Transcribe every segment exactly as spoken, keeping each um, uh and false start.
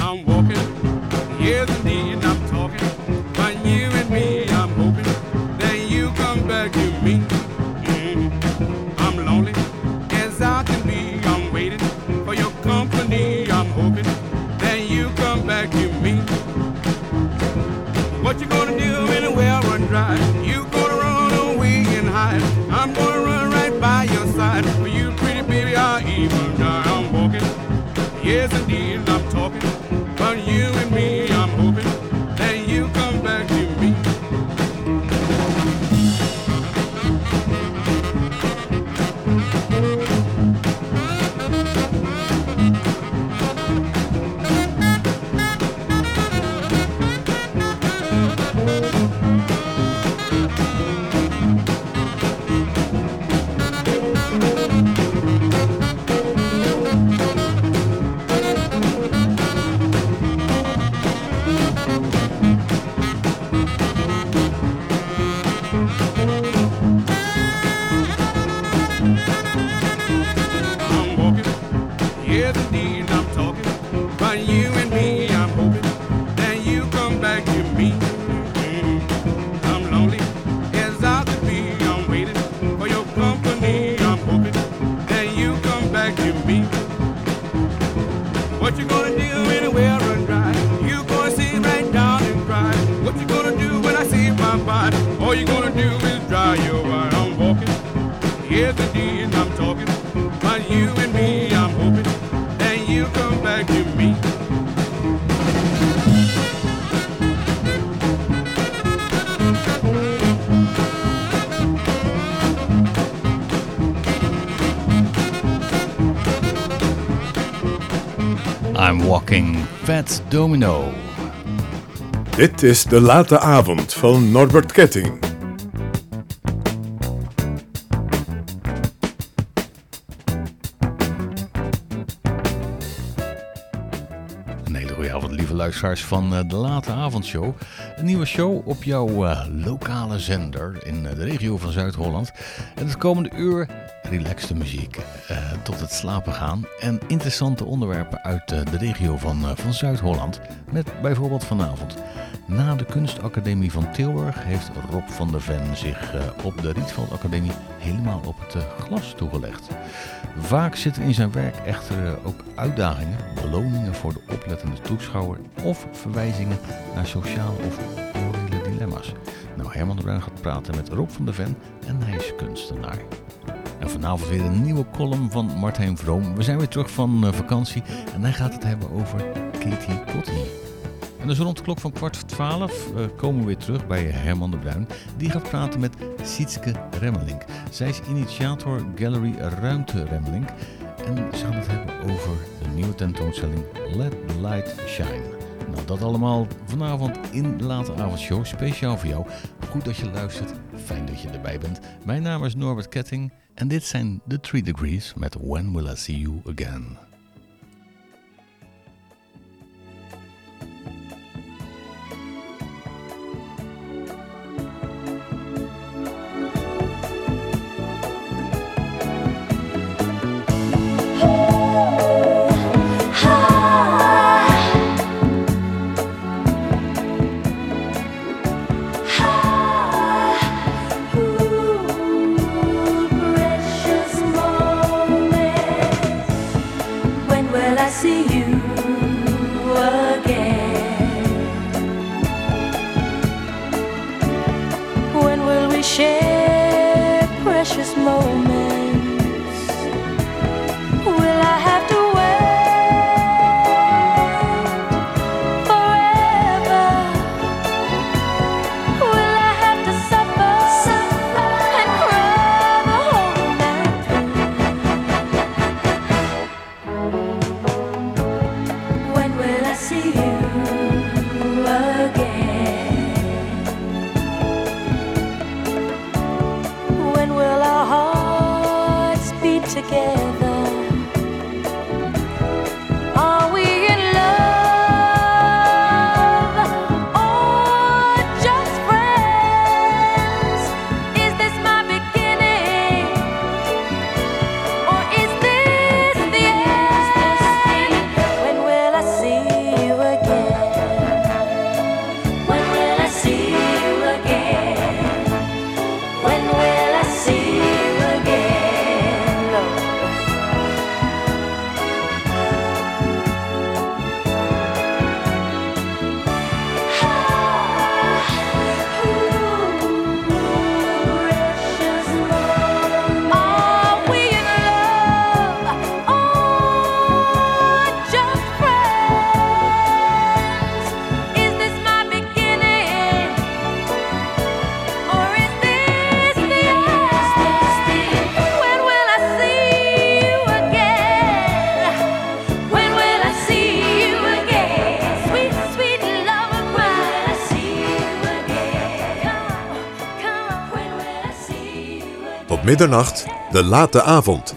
I'm walking. Yes, indeed, I'm talking. But you and me, I'm hoping that you come back to me. Mm. I'm lonely as I can be. I'm waiting for your company. I'm hoping that you come back to me. What you gonna do when the well run dry? You gonna run away and hide. I'm gonna run right by your side. For you, pretty baby, I'll even die. I'm walking. Yes, indeed, I'm talking. But you and me, I'm hoping that you come back to me. All you gonna do is dry your eye. I'm walking, yes indeed I'm talking. But you and me, I'm hoping that you come back to me. I'm Walking, Fats Domino. Dit is De Late Avond van Norbert Ketting. Een hele goede avond, lieve luisteraars van De Late Avondshow. Een nieuwe show op jouw uh, lokale zender in de regio van Zuid-Holland. En het komende uur relaxte muziek uh, tot het slapen gaan. En interessante onderwerpen uit uh, de regio van, uh, van Zuid-Holland. Met bijvoorbeeld vanavond. Na de Kunstacademie van Tilburg heeft Rob van der Ven zich uh, op de Rietveld Academie helemaal op het uh, glas toegelegd. Vaak zitten in zijn werk echter uh, ook uitdagingen, beloningen voor de oplettende toeschouwer of verwijzingen naar sociale of morele dilemma's. Nou, Herman de Bruin gaat praten met Rob van der Ven en hij is kunstenaar. En vanavond weer een nieuwe column van Martijn Vroom. We zijn weer terug van uh, vakantie en hij gaat het hebben over Katie Cotty. En dus rond de klok van kwart voor twaalf uh, komen we weer terug bij Herman de Bruin. Die gaat praten met Sietske Remmelink. Zij is initiator Gallery Ruimte Remmelink. En ze gaan het hebben over de nieuwe tentoonstelling Let the Light Shine. Nou, dat allemaal vanavond in de Late Avondshow. Speciaal voor jou. Goed dat je luistert. Fijn dat je erbij bent. Mijn naam is Norbert Ketting. En dit zijn The Three Degrees met When Will I See You Again. Middernacht, de late avond.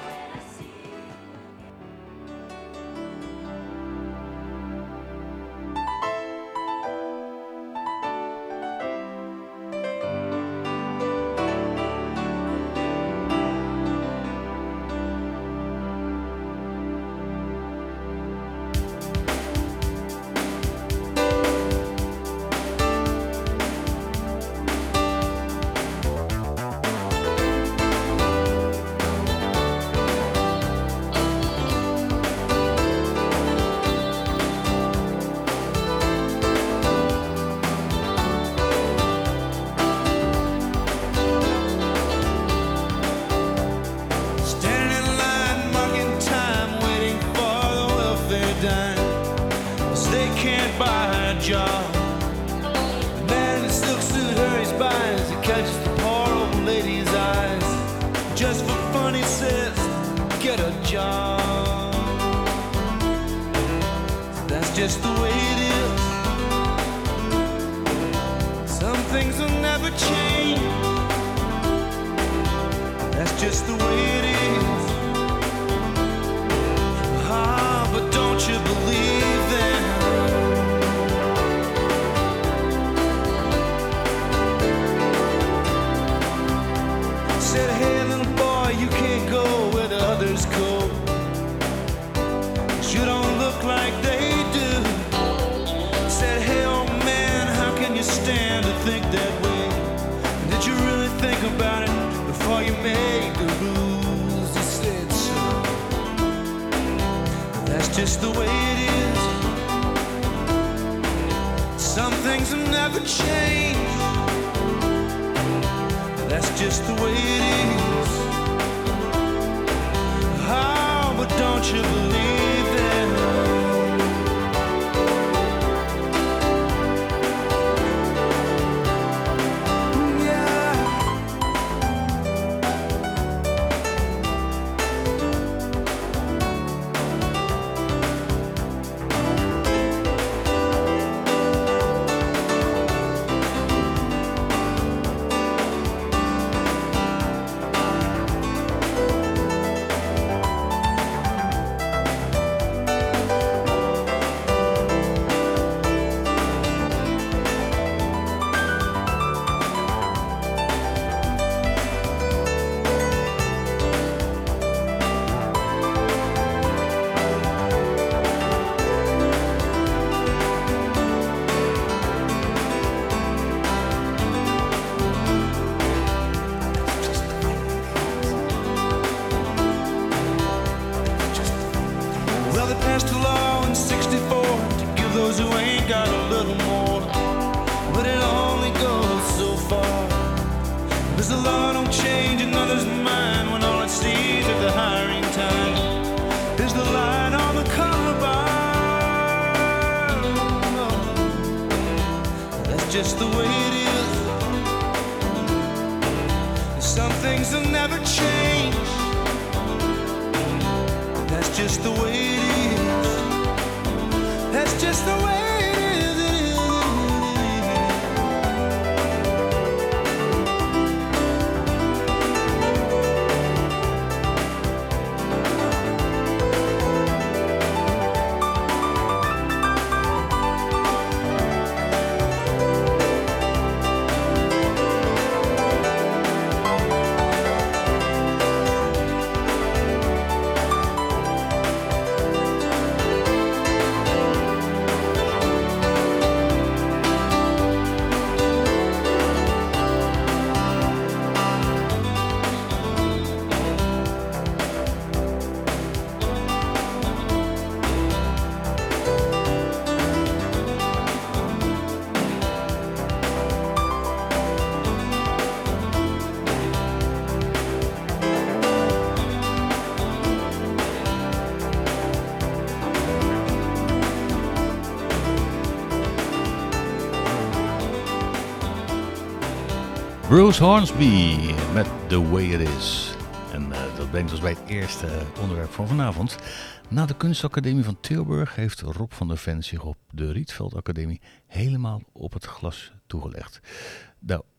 Bruce Hornsby met The Way It Is. En uh, dat brengt ons bij het eerste onderwerp van vanavond. Na de Kunstacademie van Tilburg heeft Rob van der Ven zich op de Rietveld Academie helemaal op het glas toegelegd. Nou,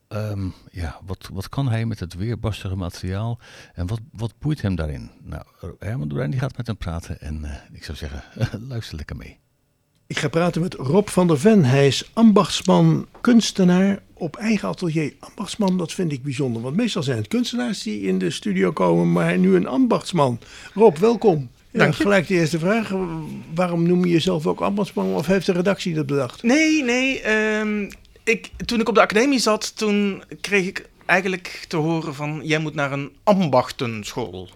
um, ja, wat, wat kan hij met het weerbarstige materiaal en wat, wat boeit hem daarin? Nou, Herman Doorijn die gaat met hem praten en uh, ik zou zeggen, luister lekker mee. Ik ga praten met Rob van der Ven. Hij is ambachtsman, kunstenaar op eigen atelier. Ambachtsman, dat vind ik bijzonder, want meestal zijn het kunstenaars die in de studio komen, maar nu een ambachtsman. Rob, welkom. Ja, gelijk de eerste vraag. Waarom noem je jezelf ook ambachtsman of heeft de redactie dat bedacht? Nee, nee. Um, ik, toen ik op de academie zat, toen kreeg ik eigenlijk te horen van, jij moet naar een ambachtenschool.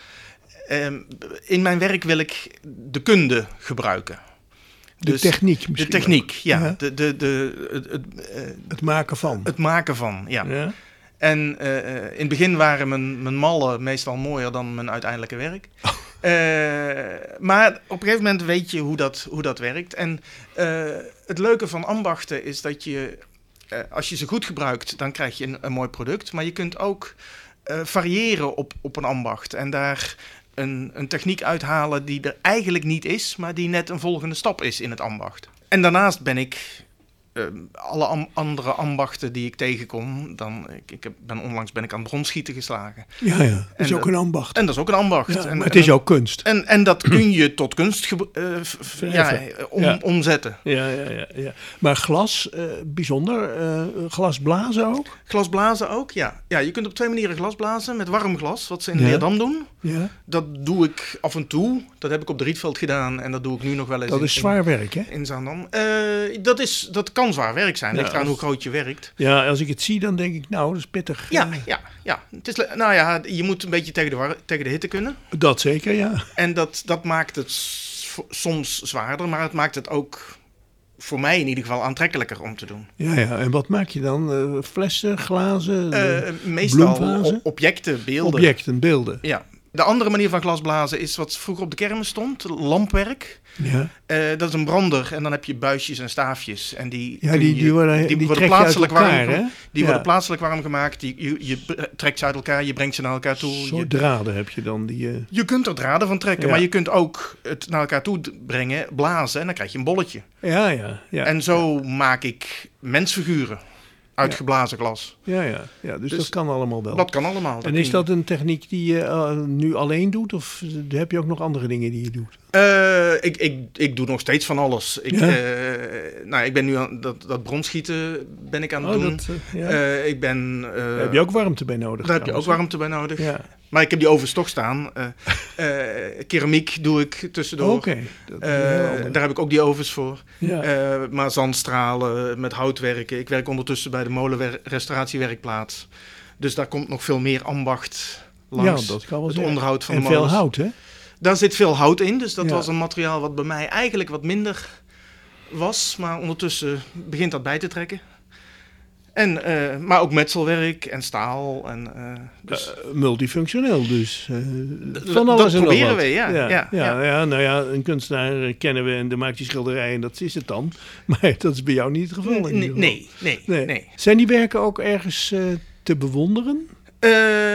Um, in mijn werk wil ik de kunde gebruiken. De dus techniek misschien. De techniek, ook. ja. ja. De, de, de, het, het, uh, het maken van. Het maken van, ja. ja. En uh, in het begin waren mijn, mijn mallen meestal mooier dan mijn uiteindelijke werk. Oh. Uh, maar op een gegeven moment weet je hoe dat, hoe dat werkt. En uh, het leuke van ambachten is dat je, uh, als je ze goed gebruikt, dan krijg je een, een mooi product. Maar je kunt ook uh, variëren op, op een ambacht. En daar een, een techniek uithalen die er eigenlijk niet is, maar die net een volgende stap is in het ambacht. En daarnaast ben ik Uh, alle am- andere ambachten die ik tegenkom, dan, ik, ik heb, ben onlangs ben ik aan bronschieten geslagen. Ja, ja. Dat is en, ook een ambacht. En dat is ook een ambacht. Ja, en, maar het is en, ook kunst. En, en dat kun je tot kunst ge- uh, f- ja, om, ja. omzetten. Ja, ja, ja, ja. Maar glas, uh, bijzonder. Uh, glas blazen ook? Glas blazen ook, ja. Ja, je kunt op twee manieren glas blazen. Met warm glas, wat ze in ja. Leerdam doen. Ja. Dat doe ik af en toe. Dat heb ik op de Rietveld gedaan en dat doe ik nu nog wel eens. Dat is in, zwaar werk, hè? In Zaandam. Uh, dat, is, dat kan zwaar werk zijn. Ja, Ligt aan als... hoe groot je werkt. Ja, als ik het zie, dan denk ik, nou, dat is pittig. Ja, ja, ja. Het is, nou ja, je moet een beetje tegen de, war- tegen de hitte kunnen. Dat zeker, ja. En dat, dat maakt het s- soms zwaarder, maar het maakt het ook voor mij in ieder geval aantrekkelijker om te doen. Ja, ja. En wat maak je dan? Uh, flessen, glazen, uh, Meestal bloemvazen? Objecten, beelden. Objecten, beelden. Ja. De andere manier van glasblazen is wat vroeger op de kermis stond, lampwerk. Ja. Uh, dat is een brander en dan heb je buisjes en staafjes. En die, ja, die, die worden, die die worden plaatselijk elkaar, warm, hè? Die ja. worden plaatselijk warm gemaakt. Die, je, je trekt ze uit elkaar, je brengt ze naar elkaar toe. Zo je, draden heb je dan. Die, uh... Je kunt er draden van trekken, ja. maar je kunt ook het naar elkaar toe brengen, blazen en dan krijg je een bolletje. Ja, ja. ja en zo ja. maak ik mensfiguren uit ja. geblazen glas. Ja, ja, ja. Dus, dus dat kan allemaal wel. Dat kan allemaal. Dat en is dat een techniek die je uh, nu alleen doet of heb je ook nog andere dingen die je doet? Uh, ik, ik, ik doe nog steeds van alles. Ik, ja? uh, nou, ik ben nu aan dat, dat bronschieten ben ik aan het oh, doen. Dat, uh, ja. uh, ik ben, uh, daar heb je ook warmte bij nodig. Daar heb je ook warmte bij nodig. Ja. Maar ik heb die ovens toch staan. Uh, uh, keramiek doe ik tussendoor. Oké. Okay. Uh, daar heb ik ook die ovens voor. Ja. Uh, maar zandstralen, met hout werken. Ik werk ondertussen bij de molenrestauratiewerkplaats. Dus daar komt nog veel meer ambacht langs. Ja, dat kan wel het zijn. onderhoud van en de molens. veel hout, hè? Daar zit veel hout in. Dus dat ja. was een materiaal wat bij mij eigenlijk wat minder was. Maar ondertussen begint dat bij te trekken. En, uh, maar ook metselwerk en staal. En, uh, dus... uh, multifunctioneel dus. Uh, van alles dat en proberen nog wat. we, ja. Ja, ja, ja, ja. ja, nou ja, een kunstenaar kennen we en dan maakt hij schilderijen en dat is het dan. Maar dat is bij jou niet het geval. In nee, nee, nee, nee, nee. Zijn die werken ook ergens uh, te bewonderen? Uh,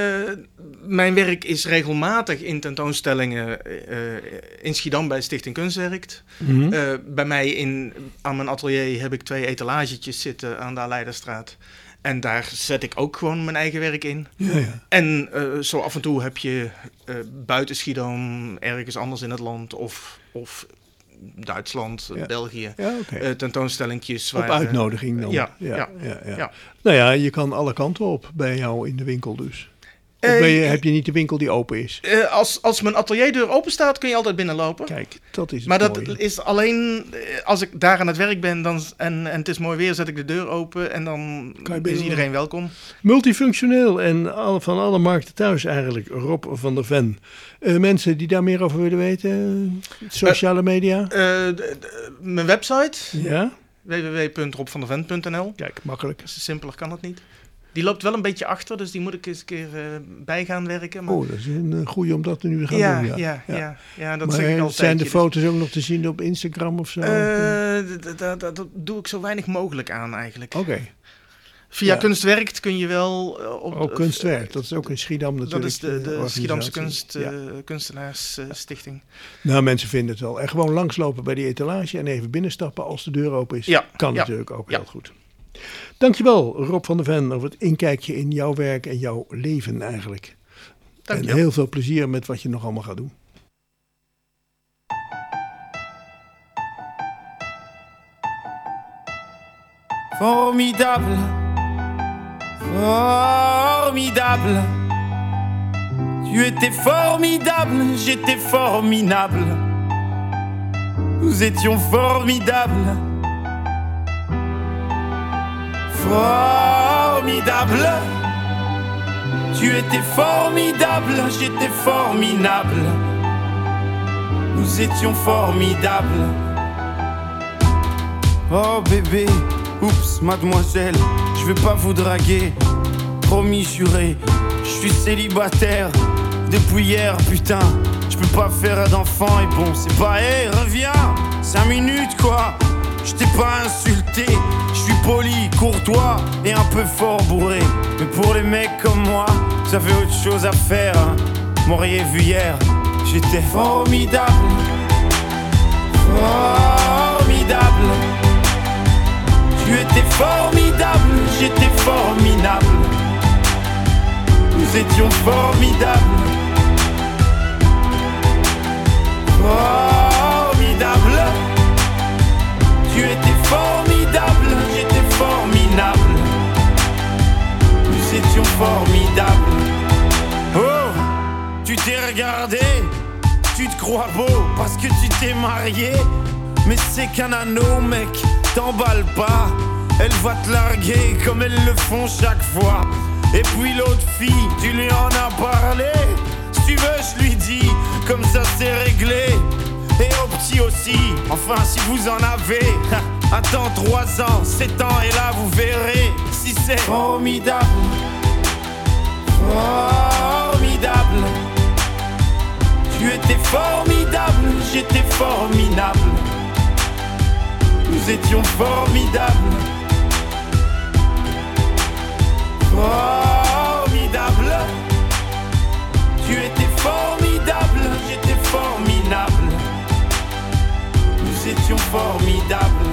mijn werk is regelmatig in tentoonstellingen uh, in Schiedam bij Stichting Kunstwerk. Mm-hmm. Uh, bij mij in, aan mijn atelier heb ik twee etalagetjes zitten aan de Aleiderstraat. En daar zet ik ook gewoon mijn eigen werk in. Ja, ja. En uh, zo af en toe heb je uh, buiten Schiedam, ergens anders in het land of... of Duitsland, ja. België, ja, okay. uh, tentoonstellingjes. Op waar, uitnodiging dan. Ja, ja, ja, ja, ja. ja. Nou ja, je kan alle kanten op bij jou in de winkel dus. Of ben je, heb je niet de winkel die open is? Uh, als, als mijn atelierdeur open staat, kun je altijd binnenlopen. Kijk, dat is het Maar dat mooie. is alleen als ik daar aan het werk ben dan, en, en het is mooi weer, zet ik de deur open en dan is iedereen welkom. Multifunctioneel en al, van alle markten thuis eigenlijk, Rob van der Ven. Uh, mensen die daar meer over willen weten, sociale media? Uh, uh, d- d- mijn website, ja? w w w punt rob van der ven punt n l. Kijk, makkelijk. Simpeler kan het niet. Die loopt wel een beetje achter, dus die moet ik eens een keer uh, bij gaan werken. Maar... Oh, dat is een uh, goeie om dat nu te gaan ja, doen. Ja, ja, ja. ja, ja dat maar zeg ik altijd. Zijn de dus... foto's ook nog te zien op Instagram of zo? Uh, d- d- d- dat doe ik zo weinig mogelijk aan eigenlijk. Oké. Okay. Via ja. Kunstwerkt kun je wel... Uh, op, oh, Kunstwerk. Dat is ook in Schiedam natuurlijk. Dat is de, de Schiedamse kunst, uh, ja. kunstenaarsstichting. Uh, nou, mensen vinden het wel. En gewoon langslopen bij die etalage en even binnenstappen als de deur open is. Ja. Kan ja. natuurlijk ook ja. heel goed. Dankjewel, Rob van der Ven, over het inkijkje in jouw werk en jouw leven eigenlijk. Dank je en wel. heel veel plezier met wat je nog allemaal gaat doen. Formidable, formidable. Tu étais formidable, j'étais formidable. Nous étions formidables. Formidable. Tu étais formidable, j'étais formidable. Nous étions formidables. Oh bébé, oups, mademoiselle, je vais pas vous draguer. Promis, juré, je suis célibataire depuis hier, putain. Je peux pas faire d'enfant et bon, c'est pas, hé, hey, reviens, cinq minutes quoi. Je t'ai pas insulté, je suis poli, courtois et un peu fort bourré. Mais pour les mecs comme moi, vous avez autre chose à faire, hein. M'auriez vu hier, j'étais formidable. Formidable. Tu étais formidable, j'étais formidable. Nous étions formidables. Formidable. Tu étais formidable, j'étais formidable. Nous étions formidables. Oh, tu t'es regardé, tu te crois beau parce que tu t'es marié. Mais c'est qu'un anneau, mec, t'emballe pas. Elle va te larguer comme elles le font chaque fois. Et puis l'autre fille, tu lui en as parlé. Si tu veux, je lui dis, comme ça c'est réglé. Et au petit aussi, enfin si vous en avez. Attends trois ans, sept ans et là vous verrez si c'est formidable. Formidable. Tu étais formidable, j'étais formidable. Nous étions formidables. Formidable. Tu étais formidable, j'étais formidable. Nous étions formidables.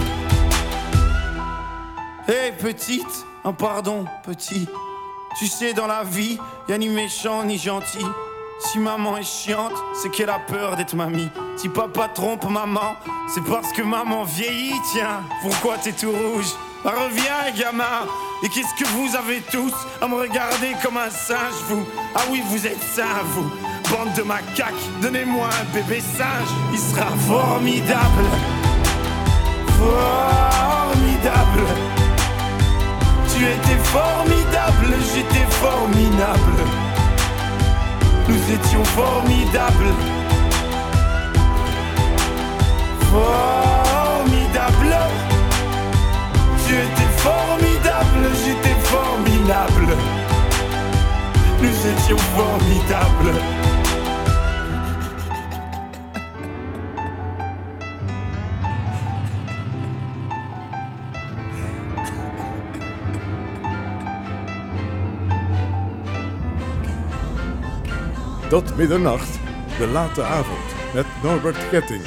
Hé hey, petite, un pardon petit. Tu sais dans la vie, y'a ni méchant ni gentil. Si maman est chiante, c'est qu'elle a peur d'être mamie. Si papa trompe maman, c'est parce que maman vieillit. Tiens, pourquoi t'es tout rouge? Bah, reviens gamin. Et qu'est-ce que vous avez tous à me regarder comme un singe, vous? Ah oui, vous êtes sains, vous. Bande de macaques, donnez-moi un bébé singe. Il sera formidable. Formidable. Tu étais formidable, j'étais formidable. Nous étions formidables. Formidable. Tu étais formidable, j'étais formidable. Nous étions formidables. Tot middernacht, de late avond, met Norbert Ketting.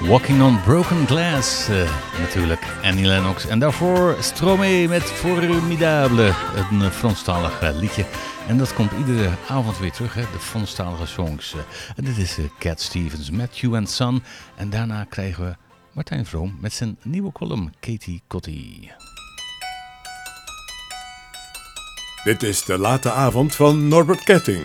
Walking on Broken Glass, uh, natuurlijk, Annie Lennox. En daarvoor Stromae met Formidable, een uh, Franstalig uh, liedje. En dat komt iedere avond weer terug, hè, de Franstalige songs. Uh, en dit is uh, Cat Stevens, Matthew and Son. En daarna krijgen we Martijn Vroom met zijn nieuwe column, Katie Kotti. Dit is de late avond van Norbert Ketting.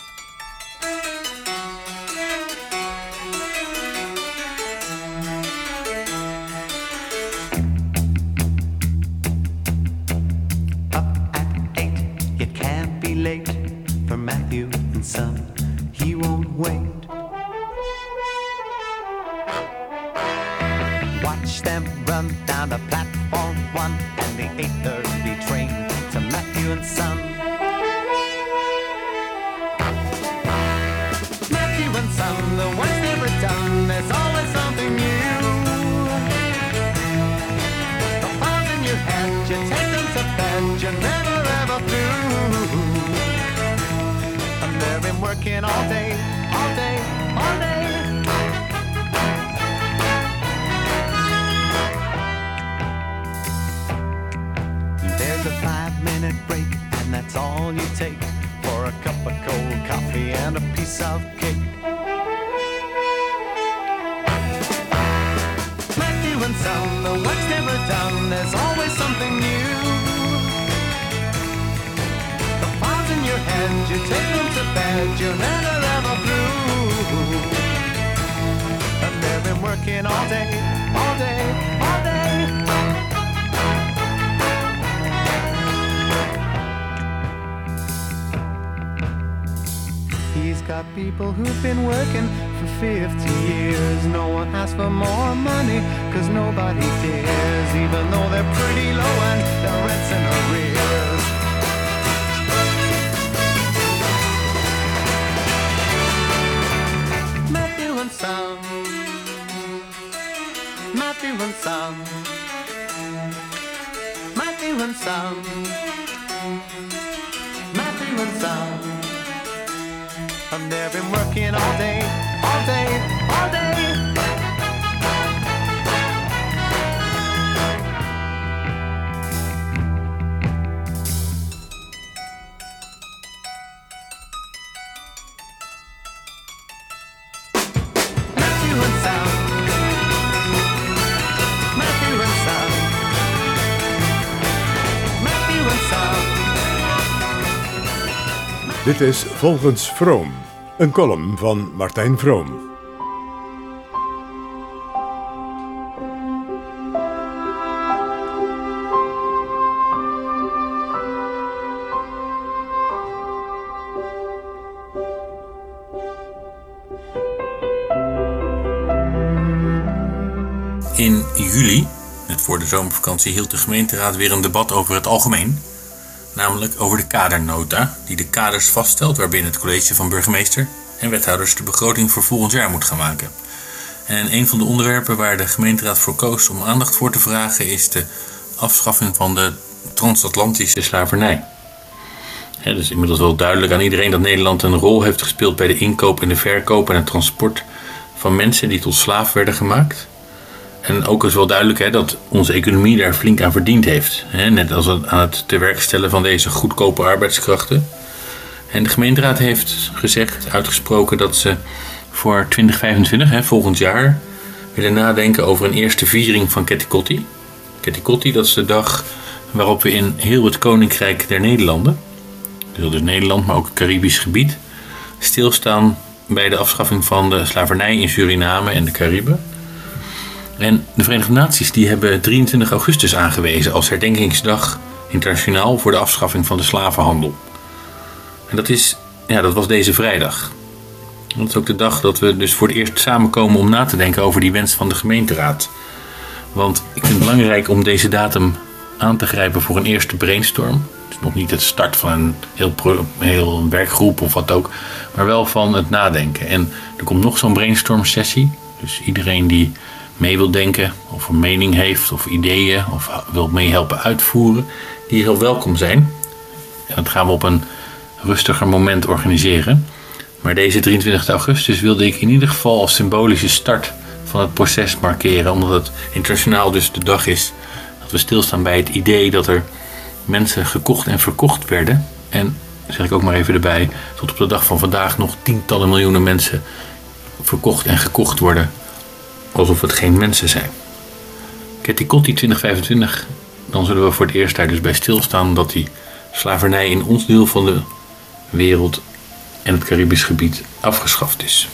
People who've been working for fifty years. No one asks for more money, cause nobody cares, even though they're pretty low and their rent's in arrears. Matthew and Son, Matthew and Son, Matthew and Son, Matthew and Son. And they've been working all day, all day, all day. Matthew and Son, Matthew and Son, Matthew and Son. Dit is Volgens Vroom, een column van Martijn Vroom. In juli, net voor de zomervakantie, hield de gemeenteraad weer een debat over het algemeen. Namelijk over de kadernota, die de kaders vaststelt waarbinnen het college van burgemeester en wethouders de begroting voor volgend jaar moet gaan maken. En een van de onderwerpen waar de gemeenteraad voor koos om aandacht voor te vragen is de afschaffing van de transatlantische slavernij. Het is inmiddels wel duidelijk aan iedereen dat Nederland een rol heeft gespeeld bij de inkoop en de verkoop en het transport van mensen die tot slaaf werden gemaakt. En ook is wel duidelijk hè, dat onze economie daar flink aan verdiend heeft. Hè, net als aan het tewerkstellen van deze goedkope arbeidskrachten. En de gemeenteraad heeft gezegd, uitgesproken, dat ze voor twintig vijfentwintig, hè, volgend jaar, willen nadenken over een eerste viering van Ketty Kotti. Ketty Kotti, dat is de dag waarop we in heel het Koninkrijk der Nederlanden, dus Nederland, maar ook het Caribisch gebied, stilstaan bij de afschaffing van de slavernij in Suriname en de Cariben. En de Verenigde Naties die hebben drieëntwintig augustus aangewezen als herdenkingsdag internationaal voor de afschaffing van de slavenhandel. En dat, is, ja, dat was deze vrijdag. Dat is ook de dag dat we dus voor het eerst samenkomen om na te denken over die wens van de gemeenteraad. Want ik vind het belangrijk om deze datum aan te grijpen voor een eerste brainstorm. Het is nog niet het start van een heel, pro, heel werkgroep of wat ook, maar wel van het nadenken. En er komt nog zo'n brainstorm sessie. Dus iedereen die mee wil denken of een mening heeft of ideeën of wil meehelpen uitvoeren, die heel welkom zijn. En dat gaan we op een rustiger moment organiseren. Maar deze drieëntwintigste augustus wilde ik in ieder geval als symbolische start van het proces markeren. Omdat het internationaal dus de dag is dat we stilstaan bij het idee dat er mensen gekocht en verkocht werden. En, zeg ik ook maar even erbij, tot op de dag van vandaag nog tientallen miljoenen mensen verkocht en gekocht worden alsof het geen mensen zijn. Ketty Kotti twintig vijfentwintig, dan zullen we voor het eerst daar dus bij stilstaan dat die slavernij in ons deel van de wereld en het Caribisch gebied afgeschaft is.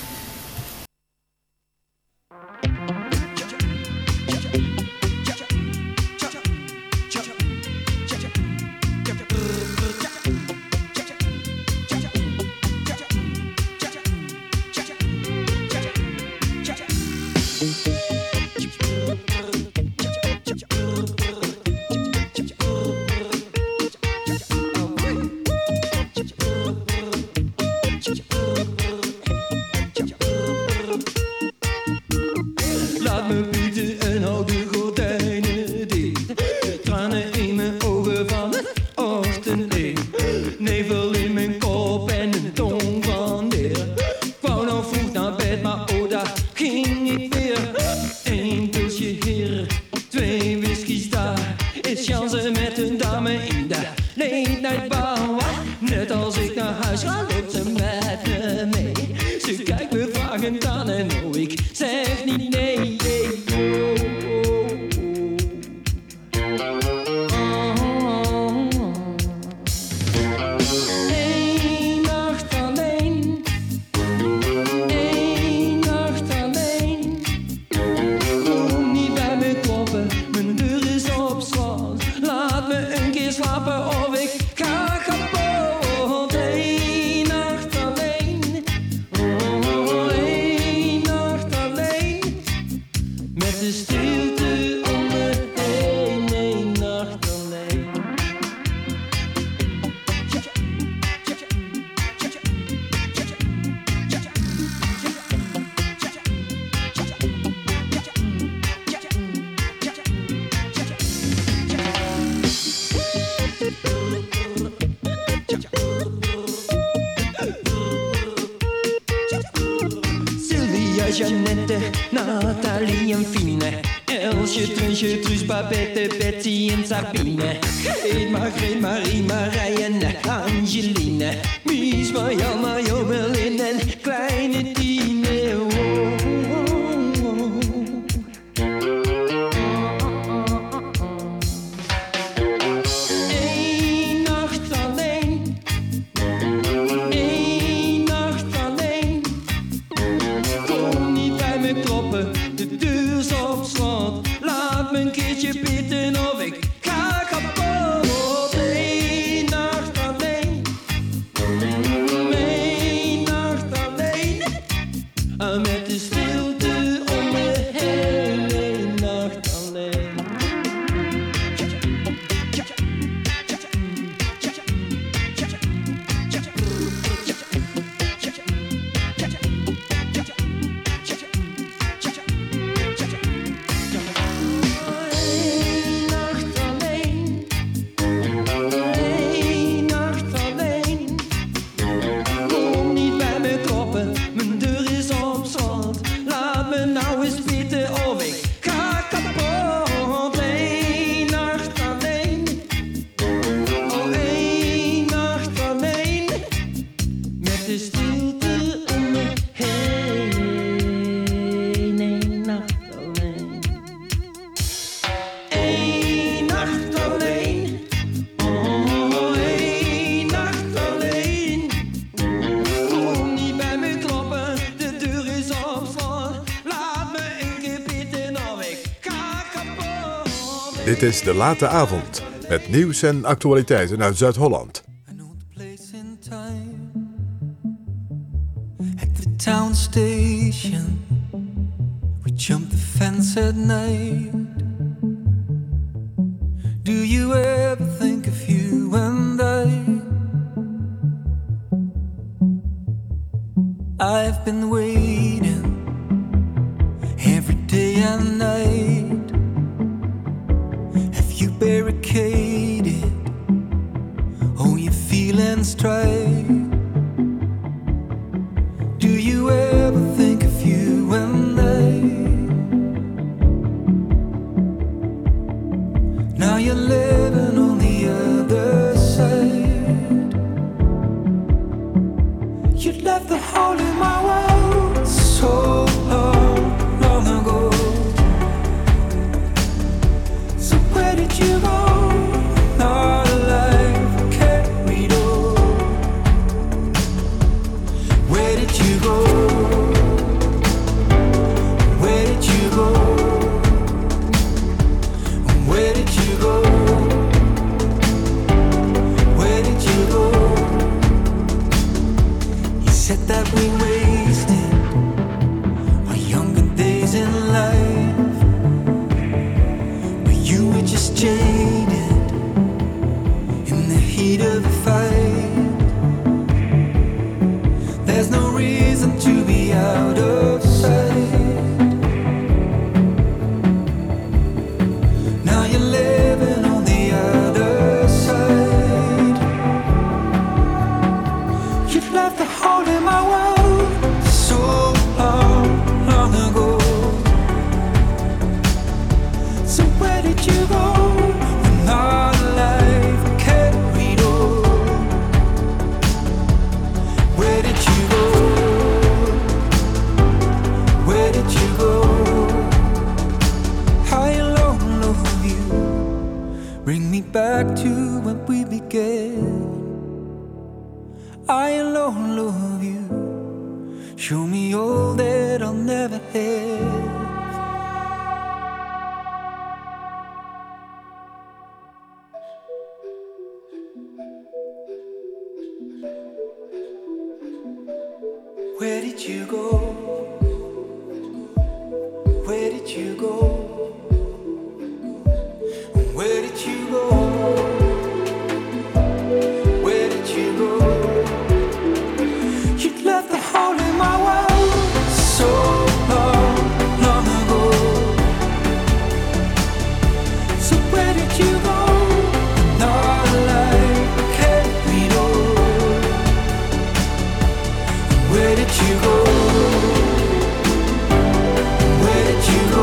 Jeannette, Nathalie en Fine, Elsje, Trunsje, Truus, Babette, Betsy en Sabine, Greet, Margreet, Marie, Marije, Angeline, Mies, Marjan, Majo, Berlin en kleine Tine. Oh, oh, oh. Eén nacht alleen, één nacht alleen. Kom niet bij me kloppen, de deur is op slot. Laat me een keertje bidden of ik ga kapot. Eén nacht alleen, één nacht alleen. Met de stilte om me heen, één nacht alleen. Eén nacht alleen, één nacht alleen. Kom niet bij me kloppen, mijn deur is op slot. Laat me nou eens weten of ik ga kapot. Eén nacht alleen, oh één nacht alleen. Met de stilte om me heen, één nacht alleen. Eén nacht alleen, oh één nacht alleen. Kom niet bij me kloppen, de deur is op slot. Laat me een keer bidden of ik ga kapot. Dit is De Late Avond, met nieuws en actualiteiten uit Zuid-Holland. I know the place and time at the town station. We jump the fence at night. Do you ever think of you and I? I've been waiting every day and night. Have you barricaded all your feelings try? Do you ever think of you and I? my world so long, long ago. So where did you go? Not alive, carried on. Where did you go? Where did you go? Where did you go? Where did you go? You said that we wasted our younger days in life, but you were just jaded in the heat of a fight. There's no reason to be out of sight. Now you're living on the other side. You've left a hole in my world so long, long ago. So where did you go when our life carried on? Where did you go? Where did you go? I alone love you. Bring me back to when we began. I alone love you. Show me all that I'll never have. Where did you go? Where did you go? Where did you go? Where did you go? You left a hole in my world so long, long ago. So where did you go? Not alive, carried on. Where did you go? Where did you go?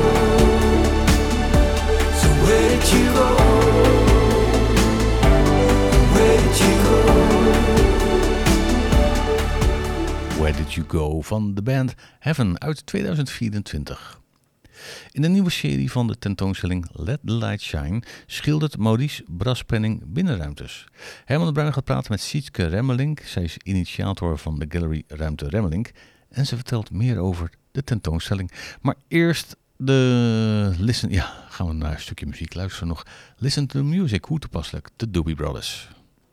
So where did you go? Where did you go? Where Did You Go van de band Heaven uit tweeduizend vierentwintig. In de nieuwe serie van de tentoonstelling Let the Light Shine schildert Maurice Braspenning binnenruimtes. Herman de Bruin gaat praten met Sietske Remmelink. Zij is initiator van de Gallery Ruimte Remmelink. En ze vertelt meer over de tentoonstelling. Maar eerst de listen... Ja, gaan we naar een stukje muziek luisteren nog. Listen to the Music, hoe toepasselijk. De Doobie Brothers.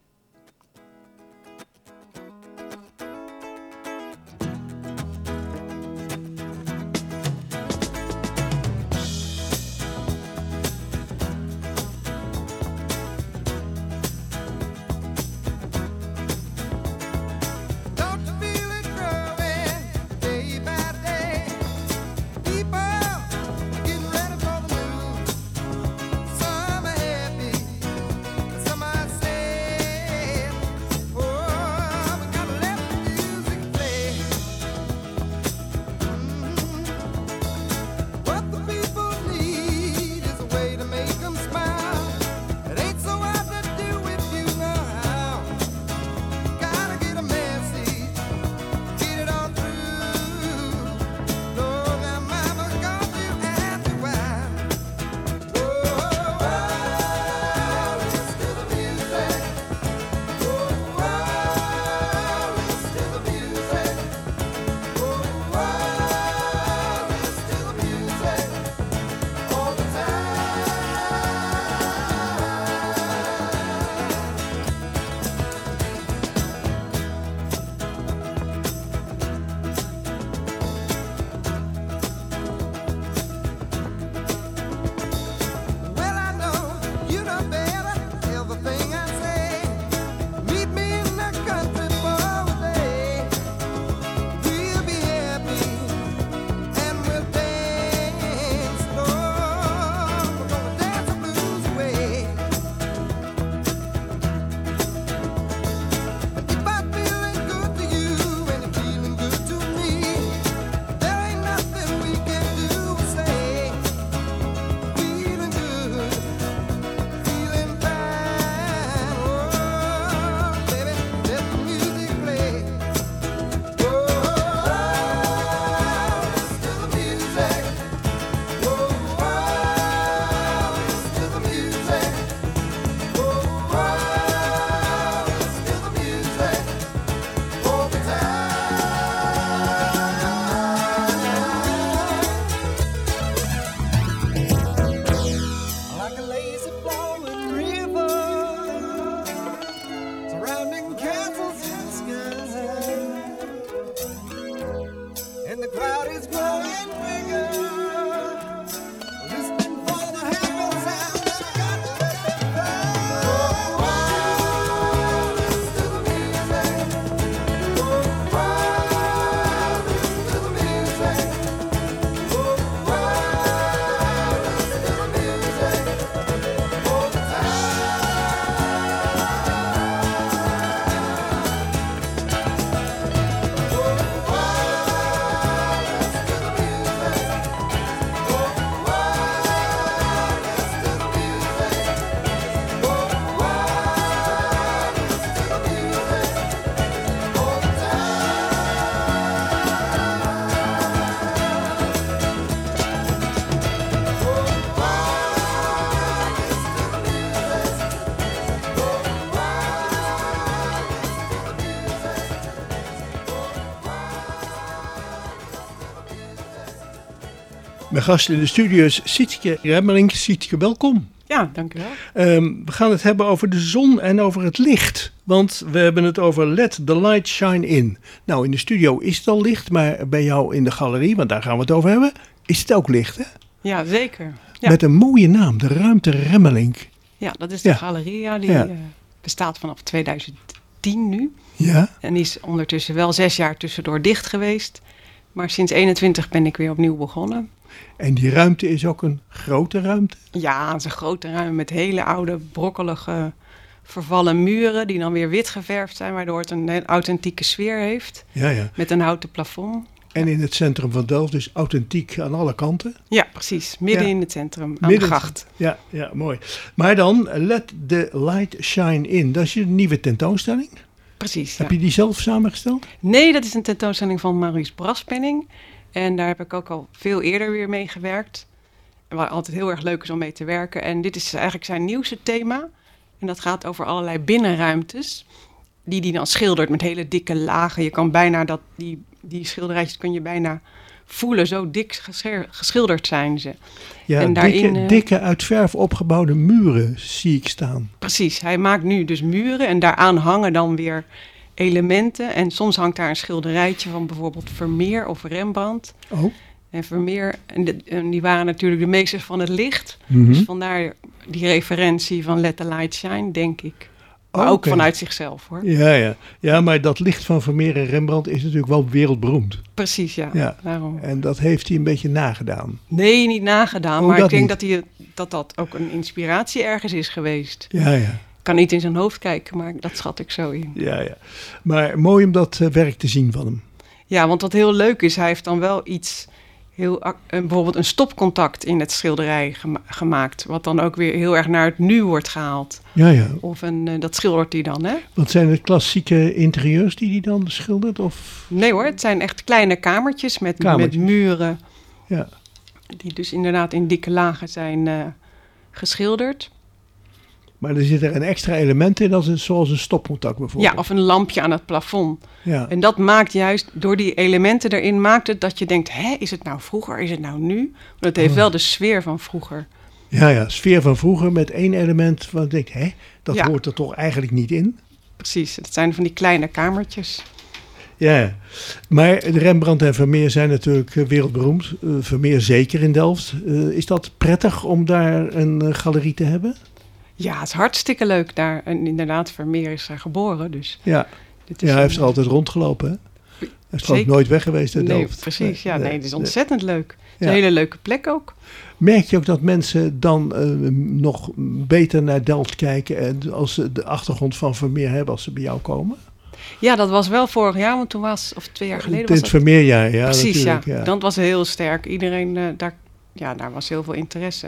Don't you feel it growing day by day? People getting ready for the move. Some are happy, some are sad. is growing bigger. Listening for the happy sound that got to make it fast. Go wild, listen to the music. Go wild, listen to the music. Go wild, listen to the music. All the Mijn gast in de studio is Sietske Remmelink. Sietske, welkom. Ja, dank u wel. Um, we gaan het hebben over de zon en over het licht. Want we hebben het over Let the Light Shine In. Nou, in de studio is het al licht, maar bij jou in de galerie, want daar gaan we het over hebben, is het ook licht, hè? Ja, zeker. Ja. Met een mooie naam, de Ruimte Remmelink. Ja, dat is de Ja. galerie, ja, die Ja. uh, bestaat vanaf twintig tien nu. Ja? En die is ondertussen wel zes jaar tussendoor dicht geweest. Maar sinds eenentwintig ben ik weer opnieuw begonnen. En die ruimte is ook een grote ruimte? Ja, het is een grote ruimte met hele oude, brokkelige, vervallen muren die dan weer wit geverfd zijn, waardoor het een heel authentieke sfeer heeft. Ja, ja. Met een houten plafond. En in het centrum van Delft, dus authentiek aan alle kanten. Ja, precies. Midden Ja. in het centrum, aan Midden- de gracht. Ja, ja, mooi. Maar dan, Let the Light Shine In. Dat is je nieuwe tentoonstelling. Precies, ja. Heb je die zelf samengesteld? Nee, dat is een tentoonstelling van Maurice Braspenning. En daar heb ik ook al veel eerder weer mee gewerkt. Waar altijd heel erg leuk is om mee te werken. En dit is eigenlijk zijn nieuwste thema. En dat gaat over allerlei binnenruimtes. Die hij dan schildert met hele dikke lagen. Je kan bijna dat, die, die schilderijtjes kun je bijna voelen. Zo dik gescher- geschilderd zijn ze. Ja, en daarin, dikke, eh, dikke uit verf opgebouwde muren zie ik staan. Precies, hij maakt nu dus muren en daaraan hangen dan weer elementen. En soms hangt daar een schilderijtje van bijvoorbeeld Vermeer of Rembrandt. Oh. En Vermeer, en, de, en die waren natuurlijk de meesters van het licht. Mhm. Dus vandaar die referentie van Let the Light Shine, denk ik. Maar Oh, ook oké. vanuit zichzelf, hoor. Ja, ja. Ja, maar dat licht van Vermeer en Rembrandt is natuurlijk wel wereldberoemd. Precies, ja. Ja. Daarom. En dat heeft hij een beetje nagedaan. Nee, niet nagedaan. Oh, maar dat ik denk niet. dat, hij, dat dat ook een inspiratie ergens is geweest. Ja, ja. Ik kan niet in zijn hoofd kijken, maar dat schat ik zo in. Ja, ja. Maar mooi om dat eh, werk te zien van hem. Ja, want wat heel leuk is, hij heeft dan wel iets heel, ac- eh, bijvoorbeeld een stopcontact in het schilderij gema- gemaakt, wat dan ook weer heel erg naar het nu wordt gehaald. Ja, ja. Of een, eh, dat schildert hij dan, hè? Wat zijn het klassieke interieurs die hij dan schildert? Of? Nee hoor, het zijn echt kleine kamertjes met, Kamertjes. met muren, Ja. die dus inderdaad in dikke lagen zijn eh, geschilderd. Maar er zit er een extra element in, als een, zoals een stopcontact bijvoorbeeld. Ja, of een lampje aan het plafond. Ja. En dat maakt juist, door die elementen erin, maakt het dat je denkt, hè, is het nou vroeger, is het nou nu? Want het heeft Oh. wel de sfeer van vroeger. Ja, ja, sfeer van vroeger met één element waar ik denk, hè, dat Ja. hoort er toch eigenlijk niet in? Precies, het zijn van die kleine kamertjes. Ja, ja. Maar Rembrandt en Vermeer zijn natuurlijk eh, wereldberoemd. Eh, Vermeer zeker in Delft. Eh, is dat prettig om daar een eh, galerie te hebben? Ja, het is hartstikke leuk daar. En inderdaad, Vermeer is er geboren, dus... Ja, dit ja is hij heeft een- er altijd rondgelopen, hè? Hij is gewoon Zeker. nooit weg geweest uit Nee, Delft. precies. Ja, nee, het is nee. ontzettend leuk. Het is Ja. een hele leuke plek ook. Merk je ook dat mensen dan eh, nog beter naar Delft kijken en als ze de achtergrond van Vermeer hebben als ze bij jou komen? Ja, dat was wel vorig jaar, want toen was... Of twee jaar geleden In was het dat... Vermeerjaar, ja. Precies, ja. natuurlijk, ja. Dat was heel sterk. Iedereen, eh, daar, ja, daar was heel veel interesse.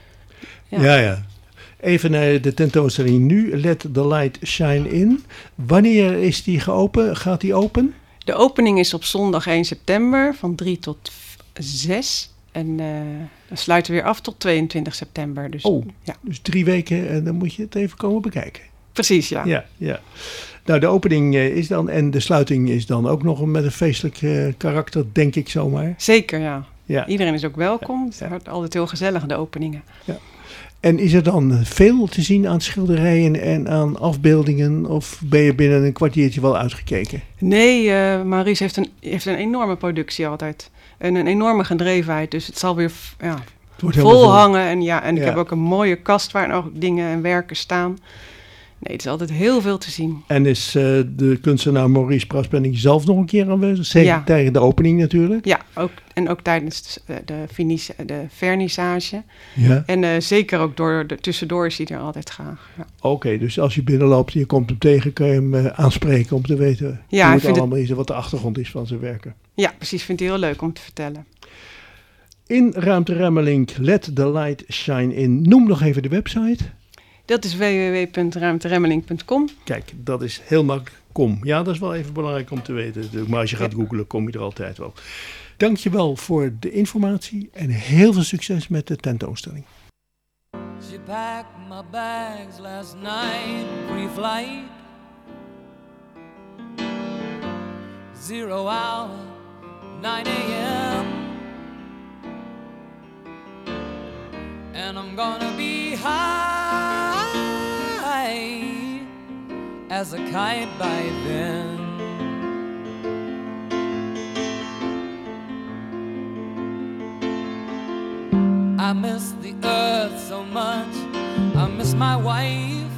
Ja. Ja, ja. Even naar de tentoonstelling nu. Let the Light Shine In. Wanneer is die geopend? Gaat die open? De opening is op zondag één september van drie tot zes. En eh, dan sluiten we weer af tot tweeëntwintig september. Dus, Oh, ja. dus drie weken en dan moet je het even komen bekijken. Precies, ja. Ja, ja. Nou, de opening eh, is dan en de sluiting is dan ook nog met een feestelijk eh, karakter, denk ik zomaar. Zeker, ja. Ja. Iedereen is ook welkom. Het is altijd heel gezellig, de openingen. Ja. En is er dan veel te zien aan schilderijen en aan afbeeldingen? Of ben je binnen een kwartiertje wel uitgekeken? Nee, uh, Maurice heeft een, heeft een enorme productie altijd. En een enorme gedrevenheid. Dus het zal weer f- ja, wordt helemaal vol vol. hangen. En, ja, en ik Ja. heb ook een mooie kast waar nog dingen en werken staan. Nee, het is altijd heel veel te zien. En is uh, de kunstenaar Maurice Praspenning zelf nog een keer aanwezig? Zeker Ja. tegen de opening natuurlijk. Ja, ook, en ook tijdens de, de, finis, de vernissage. Ja. En uh, zeker ook door, de, tussendoor is hij er altijd graag. Ja. Oké, okay, dus als je binnenloopt en je komt hem tegen, kan je hem uh, aanspreken om te weten Ja, hoe ik het vind allemaal is en wat de achtergrond is van zijn werken. Ja, precies. Vindt hij heel leuk om te vertellen. In Ruimte Remmelink, Let the Light Shine In. Noem nog even de website. Dat is w w w punt ruimteremmeling punt com. Kijk, dat is heel makkelijk. Kom. Ja, dat is wel even belangrijk om te weten. Maar als je gaat googlen, kom je er altijd wel. Dankjewel voor de informatie en heel veel succes met de tentoonstelling. She packed my bags last night, pre-flight. Zero hour, nine a.m. And I'm gonna be high as a kite by then. I miss the earth so much, I miss my wife.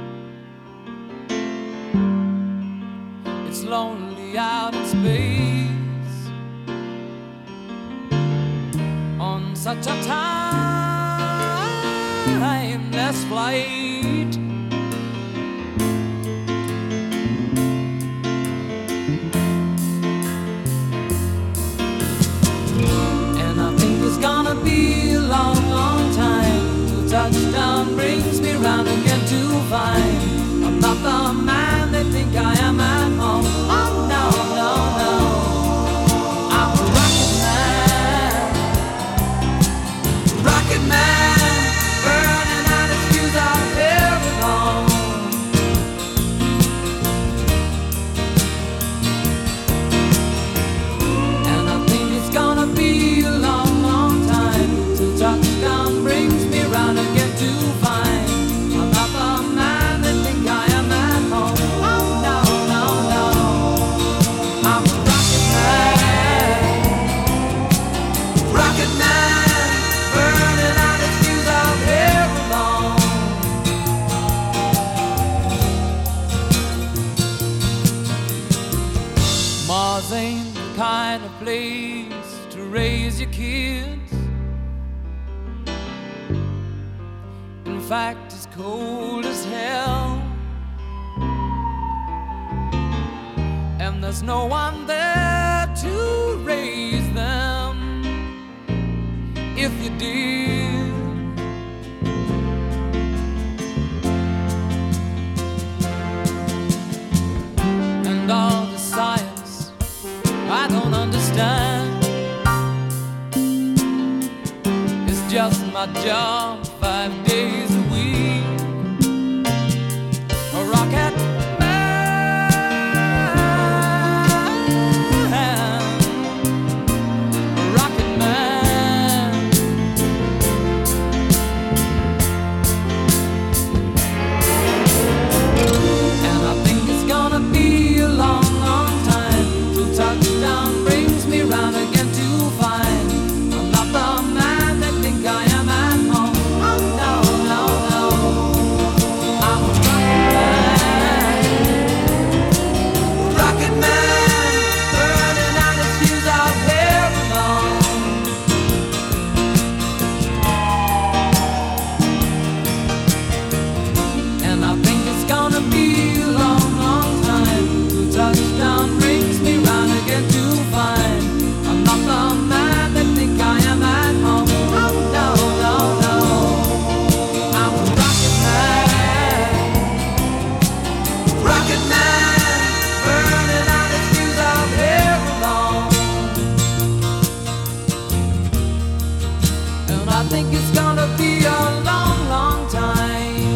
It's lonely out in space on such a timeless flight. And I think it's gonna be a long, long time till touchdown brings me round again to find I'm not the man they think I am at home. Oh no, no, no, I'm a rocket man, rocket man, burning out his fuse out here alone. And I think it's gonna be a long, long time till touchdown brings me round again to find I'm not the man they think I am at home. Oh no, no, no, I'm a rocket man, rocket man, burning out his fuse out here alone. Mars ain't the kind of place to raise your kids. In fact, it's cold as hell, and there's no one there to raise them if you did. And all the science I don't understand, it's just my job five days a week. A rocket man, a rocket man. And I think it's gonna be a long, long time till touchdown brings me round again to find I'm not the man they think I am at home. Oh no, no, no, I'm a rocket man, rocket man, burning out his fuse out here alone. And I think it's gonna be a long, long time till touchdown brings me round again to find I'm not the man they think I am at home. Oh no, no, no, I'm a rocket man, rocket man, burning out his fuse out here alone. And I think it's gonna be a long, long time.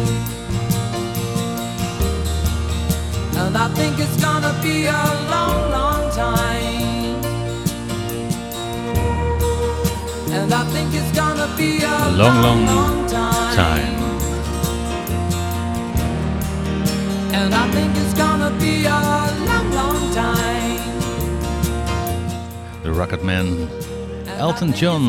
And I think it's gonna be a long, long time. And I think it's gonna gonna be a Long, long long time. time. And I think it's gonna be a long, long time. The Rocketman, Elton John.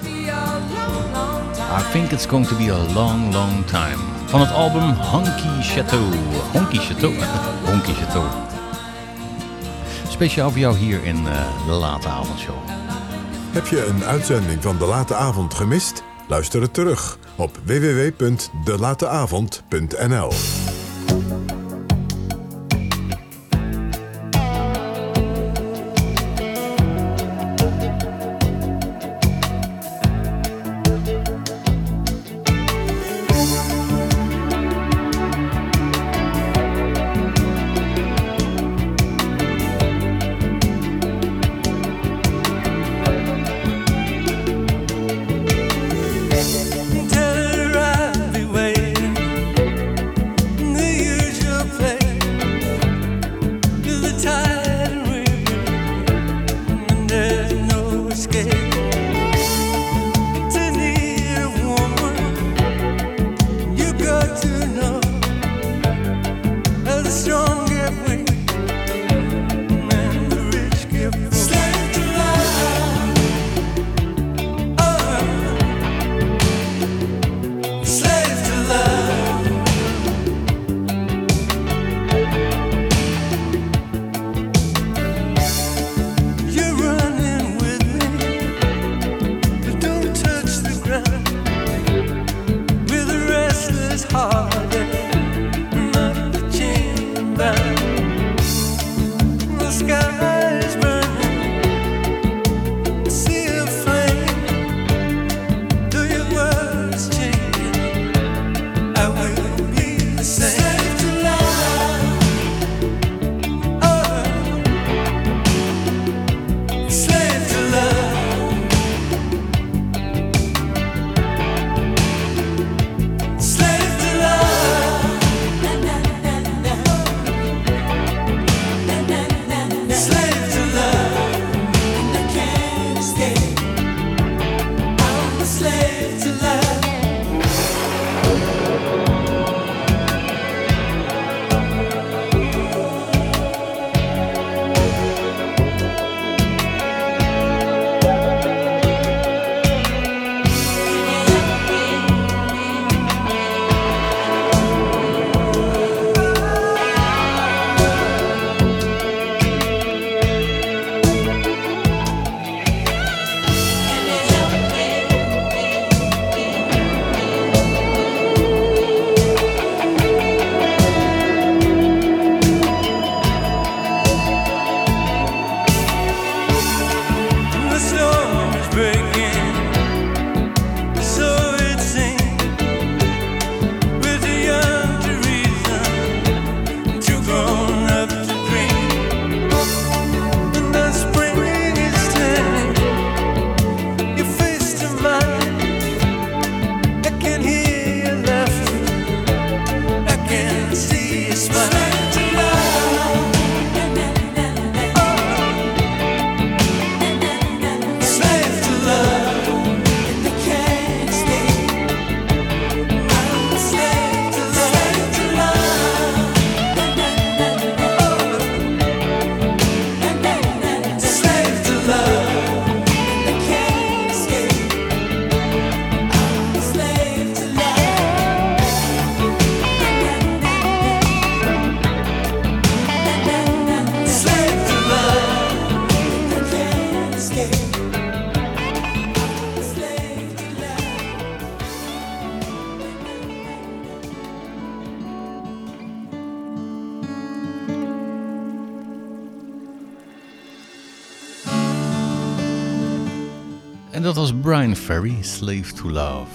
I think it's going to be a long, long time. Van het album Honky Chateau. Honky Chateau. Honky Chateau. Speciaal voor jou hier in uh, de Late Avondshow. Heb je een uitzending van De Late Avond gemist? Luister het terug op w w w punt de late avond punt n l. Tell her I'll be waiting. En dat was Brian Ferry, Slave to Love.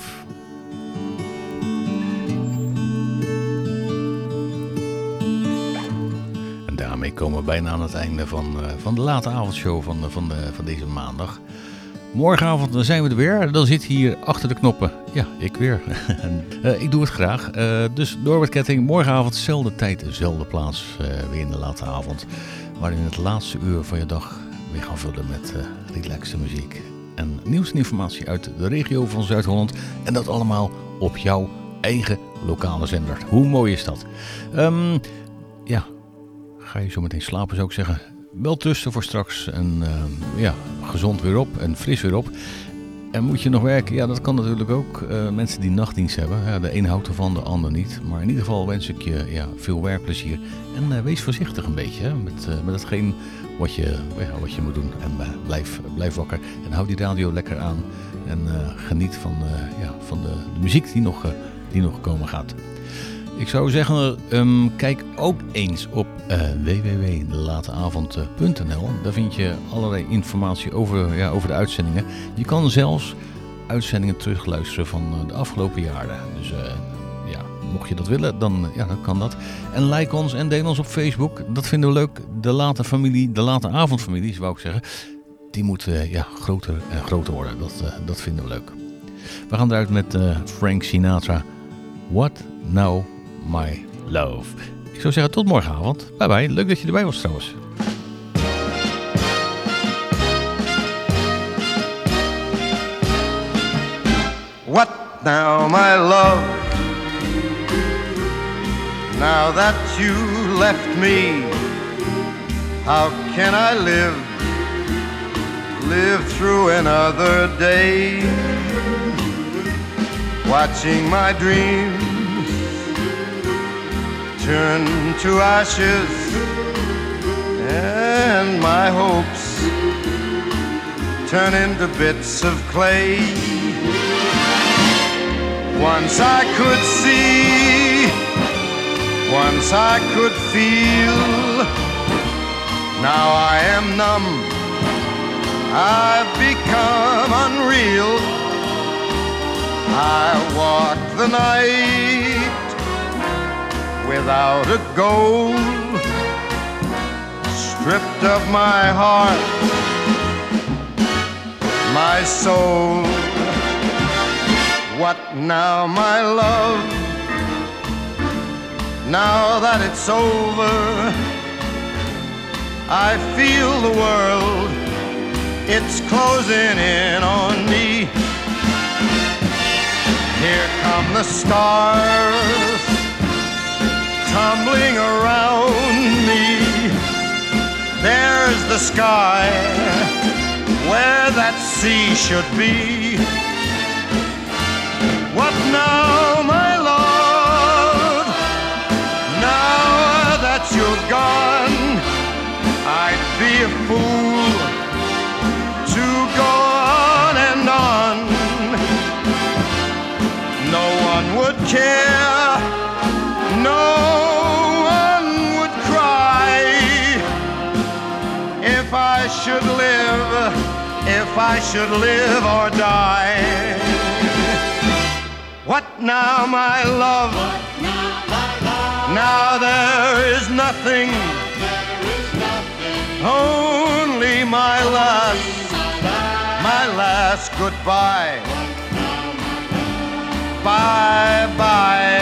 En daarmee komen we bijna aan het einde van, uh, van de late avondshow van, uh, van, de, van deze maandag. Morgenavond dan zijn we er weer. Dan zit hier achter de knoppen. Ja, ik weer. uh, ik doe het graag. Uh, dus Norbert Ketting, morgenavond, dezelfde tijd, dezelfde plaats. Uh, weer in de late avond. Waarin het laatste uur van je dag weer gaan vullen met uh, relaxe muziek. en nieuws en informatie uit de regio van Zuid-Holland. En dat allemaal op jouw eigen lokale zender. Hoe mooi is dat? Um, ja, ga je zo meteen slapen zou ik zeggen. Wel tussen voor straks en uh, ja, gezond weer op en fris weer op. En moet je nog werken? Ja, dat kan natuurlijk ook. Uh, mensen die nachtdienst hebben. Ja, de een houdt ervan, de ander niet. Maar in ieder geval wens ik je ja, veel werkplezier. En uh, wees voorzichtig een beetje hè, met, uh, met hetgeen wat je, ja, wat je moet doen. En uh, blijf, blijf wakker. En hou die radio lekker aan. En uh, geniet van, uh, ja, van de, de muziek die nog, uh, die nog komen gaat. Ik zou zeggen, um, kijk ook eens op uh, w w w punt de late avond punt n l. Daar vind je allerlei informatie over, ja, over de uitzendingen. Je kan zelfs uitzendingen terugluisteren van uh, de afgelopen jaren. Dus uh, ja, mocht je dat willen, dan, ja, dan kan dat. En like ons en deel ons op Facebook. Dat vinden we leuk. De late familie, de late avondfamilie, zou ik zeggen. Die moet uh, ja, groter en groter worden. Dat, uh, dat vinden we leuk. We gaan eruit met uh, Frank Sinatra. What Now My Love. Ik zou zeggen tot morgenavond. Bye bye. Leuk dat je erbij was trouwens. What now, my love? Now that you left me, how can I live? Live through another day, watching my dreams turn to ashes and my hopes turn into bits of clay. Once I could see, once I could feel, now I am numb, I've become unreal. I walk the night without a goal, stripped of my heart, my soul. What now, my love? Now that it's over, I feel the world, it's closing in on me. Here come the stars tumbling around me. There's the sky where that sea should be. What now, my love? Now that you're gone, I'd be a fool to go on and on. No one would care, no one would cry if I should live, if I should live or die. What now, my love? What now, my love? Now there is nothing, there is nothing. Only my last, my last goodbye. Bye bye.